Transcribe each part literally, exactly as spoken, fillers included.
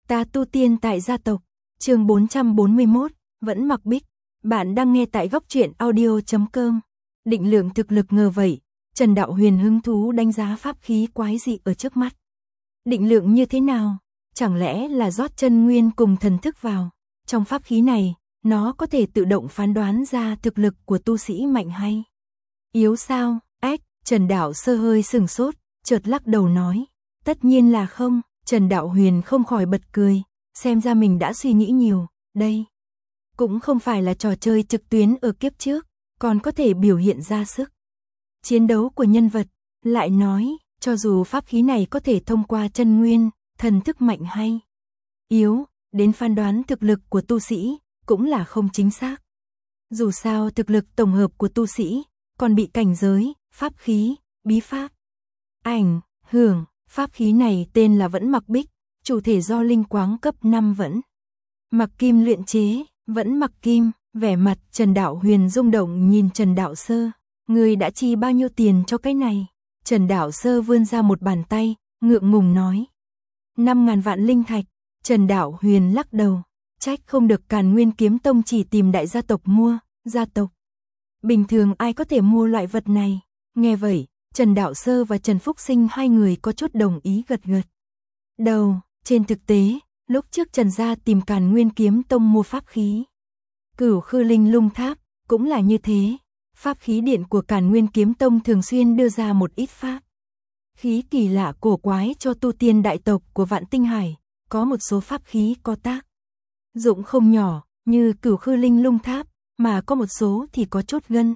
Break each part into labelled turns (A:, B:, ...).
A: Ta tu tiên tại gia tộc, chương bốn trăm bốn mươi mốt, vẫn mặc bích. Bạn đang nghe tại góc truyện audio chấm com. Định lượng thực lực ngờ vậy, Trần Đạo Huyền hứng thú đánh giá pháp khí quái dị ở trước mắt. Định lượng như thế nào? Chẳng lẽ là rót chân nguyên cùng thần thức vào? Trong pháp khí này, nó có thể tự động phán đoán ra thực lực của tu sĩ mạnh hay yếu sao? Ếch, Trần Đạo Sơ hơi sừng sốt, chợt lắc đầu nói. Tất nhiên là không. Trần Đạo Huyền không khỏi bật cười, xem ra mình đã suy nghĩ nhiều, đây cũng không phải là trò chơi trực tuyến ở kiếp trước, còn có thể biểu hiện ra sức chiến đấu của nhân vật, lại nói, cho dù pháp khí này có thể thông qua chân nguyên, thần thức mạnh hay yếu, đến phán đoán thực lực của tu sĩ, cũng là không chính xác. Dù sao thực lực tổng hợp của tu sĩ, còn bị cảnh giới, pháp khí, bí pháp, ảnh, hưởng. Pháp khí này tên là Vẫn Mặc Bích, chủ thể do linh quáng cấp năm Vẫn Mặc Kim luyện chế, Vẫn Mặc Kim, vẻ mặt Trần Đạo Huyền rung động nhìn Trần Đạo Sơ, người đã chi bao nhiêu tiền cho cái này? Trần Đạo Sơ vươn ra một bàn tay, ngượng ngùng nói. Năm ngàn vạn linh thạch. Trần Đạo Huyền lắc đầu, trách không được Càn Nguyên Kiếm Tông chỉ tìm đại gia tộc mua, gia tộc bình thường ai có thể mua loại vật này? Nghe vậy, Trần Đạo Sơ và Trần Phúc Sinh hai người có chút đồng ý gật gật đầu. Trên thực tế, lúc trước Trần gia tìm Càn Nguyên Kiếm Tông mua pháp khí Cửu Khư Linh Lung Tháp, cũng là như thế. Pháp khí điện của Càn Nguyên Kiếm Tông thường xuyên đưa ra một ít pháp khí kỳ lạ cổ quái cho tu tiên đại tộc của Vạn Tinh Hải, có một số pháp khí có tác dụng không nhỏ, như Cửu Khư Linh Lung Tháp, mà có một số thì có chút gân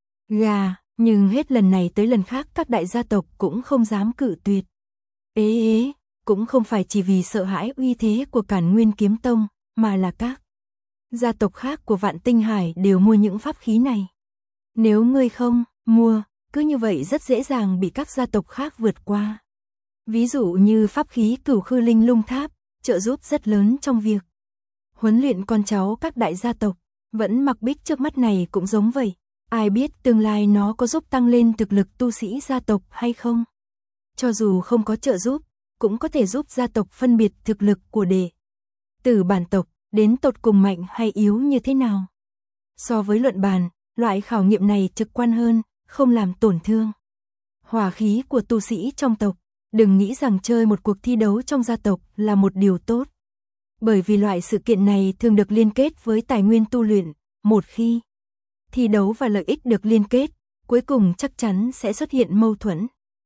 A: gà. Nhưng hết lần này tới lần khác các đại gia tộc cũng không dám cự tuyệt. Ế ế, cũng không phải chỉ vì sợ hãi uy thế của Càn Nguyên Kiếm Tông, mà là các gia tộc khác của Vạn Tinh Hải đều mua những pháp khí này. Nếu ngươi không mua, cứ như vậy rất dễ dàng bị các gia tộc khác vượt qua. Ví dụ như pháp khí Cửu Khư Linh Lung Tháp, trợ giúp rất lớn trong việc huấn luyện con cháu các đại gia tộc. Vẫn Mặc Bích trước mắt này cũng giống vậy. Ai biết tương lai nó có giúp tăng lên thực lực tu sĩ gia tộc hay không? Cho dù không có trợ giúp, cũng có thể giúp gia tộc phân biệt thực lực của đệ tử bản tộc, đến tột cùng mạnh hay yếu như thế nào. So với luận bàn, loại khảo nghiệm này trực quan hơn, không làm tổn thương hỏa khí của tu sĩ trong tộc. Đừng nghĩ rằng chơi một cuộc thi đấu trong gia tộc là một điều tốt. Bởi vì loại sự kiện này thường được liên kết với tài nguyên tu luyện, một khi thi đấu và lợi ích được liên kết, cuối cùng chắc chắn sẽ xuất hiện mâu thuẫn.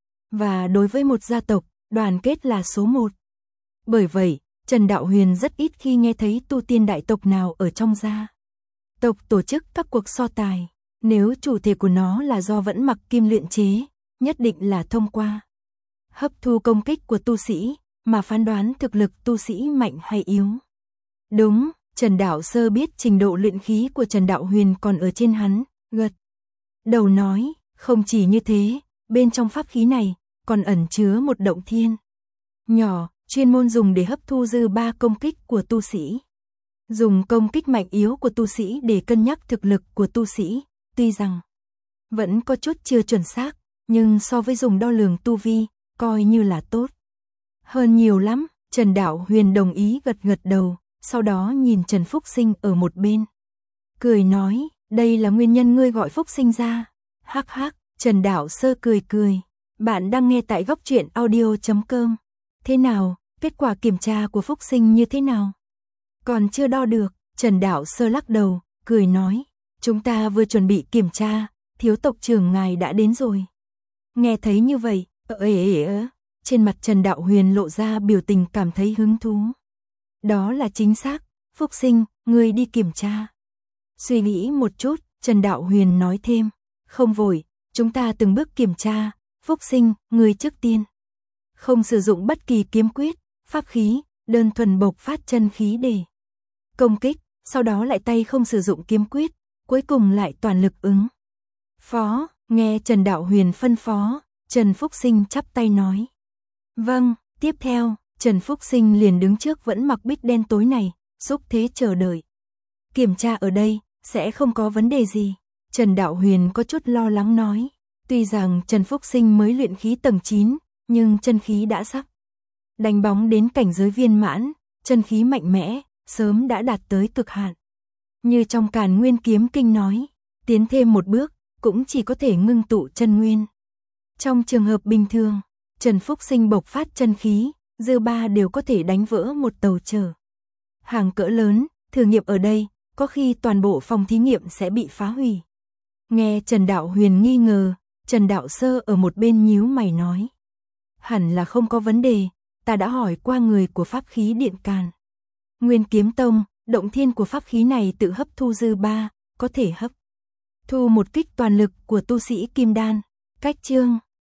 A: Và đối với một gia tộc, đoàn kết là số một. Bởi vậy, Trần Đạo Huyền rất ít khi nghe thấy tu tiên đại tộc nào ở trong gia tộc tổ chức các cuộc so tài. Nếu chủ thể của nó là do Vẫn Mặc Kim luyện chế, nhất định là thông qua hấp thu công kích của tu sĩ, mà phán đoán thực lực tu sĩ mạnh hay yếu. Đúng. Trần Đạo Sơ biết trình độ luyện khí của Trần Đạo Huyền còn ở trên hắn, gật đầu nói, không chỉ như thế, bên trong pháp khí này, còn ẩn chứa một động thiên nhỏ, chuyên môn dùng để hấp thu dư ba công kích của tu sĩ. Dùng công kích mạnh yếu của tu sĩ để cân nhắc thực lực của tu sĩ, tuy rằng vẫn có chút chưa chuẩn xác, nhưng so với dùng đo lường tu vi, coi như là tốt hơn nhiều lắm. Trần Đạo Huyền đồng ý gật gật đầu. Sau đó nhìn Trần Phúc Sinh ở một bên, cười nói, đây là nguyên nhân ngươi gọi Phúc Sinh ra. Hắc hắc. Trần Đạo Sơ cười cười. Bạn đang nghe tại góc truyện audio chấm com. Thế nào, kết quả kiểm tra của Phúc Sinh như thế nào? Còn chưa đo được. Trần Đạo Sơ lắc đầu, cười nói, chúng ta vừa chuẩn bị kiểm tra, thiếu tộc trưởng ngài đã đến rồi. Nghe thấy như vậy, ơ ế ế trên mặt Trần Đạo Huyền lộ ra biểu tình cảm thấy hứng thú. Đó là chính xác. Phúc Sinh, ngươi đi kiểm tra. Suy nghĩ một chút, Trần Đạo Huyền nói thêm, không vội, chúng ta từng bước kiểm tra. Phúc Sinh, ngươi trước tiên không sử dụng bất kỳ kiếm quyết, pháp khí, đơn thuần bộc phát chân khí để công kích, sau đó lại tay không sử dụng kiếm quyết, cuối cùng lại toàn lực ứng phó. Nghe Trần Đạo Huyền phân phó, Trần Phúc Sinh chắp tay nói, vâng. Tiếp theo, Trần Phúc Sinh liền đứng trước Vẫn Mặc Bích đen tối này, xúc thế chờ đợi. Kiểm tra ở đây, sẽ không có vấn đề gì. Trần Đạo Huyền có chút lo lắng nói. Tuy rằng Trần Phúc Sinh mới luyện khí tầng chín, nhưng chân khí đã sắp đánh bóng đến cảnh giới viên mãn. chân khí mạnh mẽ, sớm đã đạt tới cực hạn. Như trong Càn Nguyên Kiếm Kinh nói, tiến thêm một bước, cũng chỉ có thể ngưng tụ chân nguyên. Trong trường hợp bình thường, Trần Phúc Sinh bộc phát chân khí, dư ba đều có thể đánh vỡ một tàu chở hàng cỡ lớn, thử nghiệm ở đây, có khi toàn bộ phòng thí nghiệm sẽ bị phá hủy. Nghe Trần Đạo Huyền nghi ngờ, Trần Đạo Sơ ở một bên nhíu mày nói. Hẳn là không có vấn đề, ta đã hỏi qua người của pháp khí Điện Càn Nguyên Kiếm Tông, động thiên của pháp khí này tự hấp thu dư ba, có thể hấp thu một kích toàn lực của tu sĩ Kim Đan. Cách chương